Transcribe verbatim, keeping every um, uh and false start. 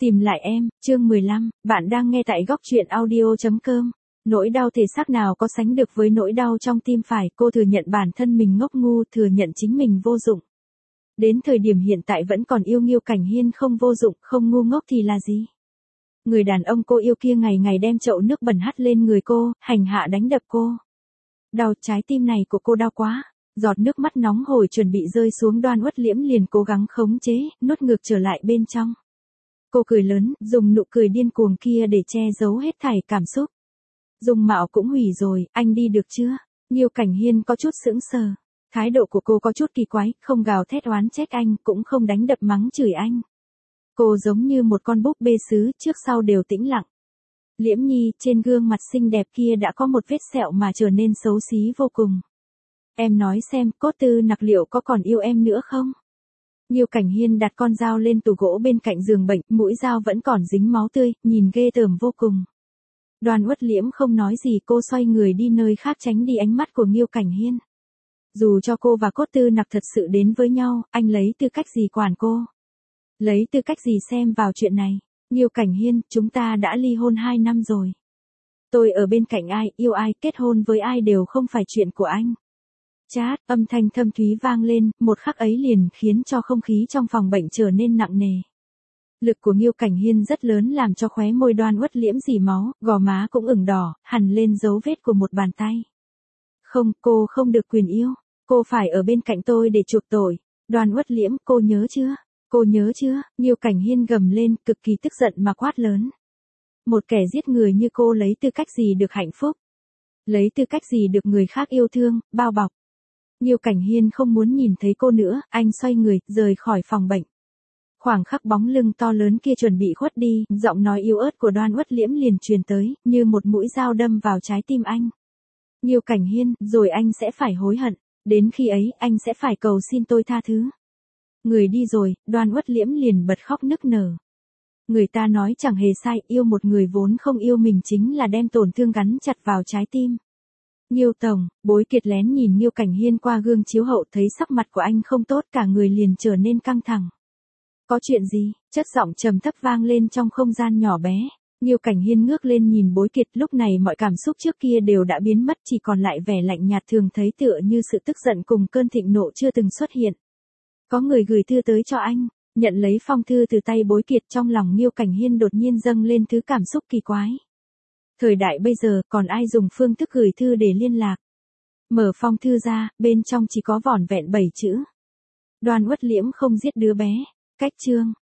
Tìm lại em, chương mười lăm, bạn đang nghe tại góc truyện audio chấm com. Nỗi đau thể xác nào có sánh được với nỗi đau trong tim phải, cô thừa nhận bản thân mình ngốc ngu, thừa nhận chính mình vô dụng. Đến thời điểm hiện tại vẫn còn yêu Nghiêu Cảnh Hiên không vô dụng, không ngu ngốc thì là gì? Người đàn ông cô yêu kia ngày ngày đem chậu nước bẩn hắt lên người cô, hành hạ đánh đập cô. Đau, trái tim này của cô đau quá. Giọt nước mắt nóng hổi chuẩn bị rơi xuống, Đoan Uất Liễm liền cố gắng khống chế, nuốt ngược trở lại bên trong. Cô cười lớn, dùng nụ cười điên cuồng kia để che giấu hết thảy cảm xúc. Dung mạo cũng hủy rồi, anh đi được chưa? Nghiêu Cảnh Hiên có chút sững sờ. Thái độ của cô có chút kỳ quái, không gào thét oán trách anh, cũng không đánh đập mắng chửi anh. Cô giống như một con búp bê sứ, trước sau đều tĩnh lặng. Liễm Nhi, trên gương mặt xinh đẹp kia đã có một vết sẹo mà trở nên xấu xí vô cùng. Em nói xem, Cốt Tư Nặc liệu có còn yêu em nữa không? Nghiêu Cảnh Hiên đặt con dao lên tủ gỗ bên cạnh giường bệnh, mũi dao vẫn còn dính máu tươi, nhìn ghê tởm vô cùng. Đoan Uất Liễm không nói gì, cô xoay người đi nơi khác tránh đi ánh mắt của Nghiêu Cảnh Hiên. Dù cho cô và Cốt Tư Nặc thật sự đến với nhau, anh lấy tư cách gì quản cô? Lấy tư cách gì xem vào chuyện này? Nghiêu Cảnh Hiên, chúng ta đã ly hôn hai năm rồi. Tôi ở bên cạnh ai, yêu ai, kết hôn với ai đều không phải chuyện của anh. Chát, âm thanh thâm thúy vang lên, một khắc ấy liền khiến cho không khí trong phòng bệnh trở nên nặng nề. Lực của Nghiêu Cảnh Hiên rất lớn làm cho khóe môi Đoan Uất Liễm rỉ máu, gò má cũng ửng đỏ, hằn lên dấu vết của một bàn tay. Không, cô không được quyền yêu, cô phải ở bên cạnh tôi để chuộc tội. Đoan Uất Liễm, cô nhớ chưa? Cô nhớ chưa? Nghiêu Cảnh Hiên gầm lên, cực kỳ tức giận mà quát lớn. Một kẻ giết người như cô lấy tư cách gì được hạnh phúc? Lấy tư cách gì được người khác yêu thương, bao bọc? Nghiêu Cảnh Hiên không muốn nhìn thấy cô nữa, anh xoay người, rời khỏi phòng bệnh. Khoảng khắc bóng lưng to lớn kia chuẩn bị khuất đi, giọng nói yếu ớt của Đoan Uất Liễm liền truyền tới, như một mũi dao đâm vào trái tim anh. Nghiêu Cảnh Hiên, rồi anh sẽ phải hối hận, đến khi ấy, anh sẽ phải cầu xin tôi tha thứ. Người đi rồi, Đoan Uất Liễm liền bật khóc nức nở. Người ta nói chẳng hề sai, yêu một người vốn không yêu mình chính là đem tổn thương gắn chặt vào trái tim. Nghiêu tổng, Bối Kiệt lén nhìn Nghiêu Cảnh Hiên qua gương chiếu hậu, thấy sắc mặt của anh không tốt, cả người liền trở nên căng thẳng. Có chuyện gì? Chất giọng trầm thấp vang lên trong không gian nhỏ bé. Nghiêu Cảnh Hiên ngước lên nhìn Bối Kiệt, lúc này mọi cảm xúc trước kia đều đã biến mất, chỉ còn lại vẻ lạnh nhạt thường thấy, tựa như sự tức giận cùng cơn thịnh nộ chưa từng xuất hiện. Có người gửi thư tới cho anh. Nhận lấy phong thư từ tay Bối Kiệt, trong lòng Nghiêu Cảnh Hiên đột nhiên dâng lên thứ cảm xúc kỳ quái. Thời đại bây giờ, còn ai dùng phương thức gửi thư để liên lạc? Mở phong thư ra, bên trong chỉ có vỏn vẹn bảy chữ. Đoan Uất Liễm không giết đứa bé. Cách chương.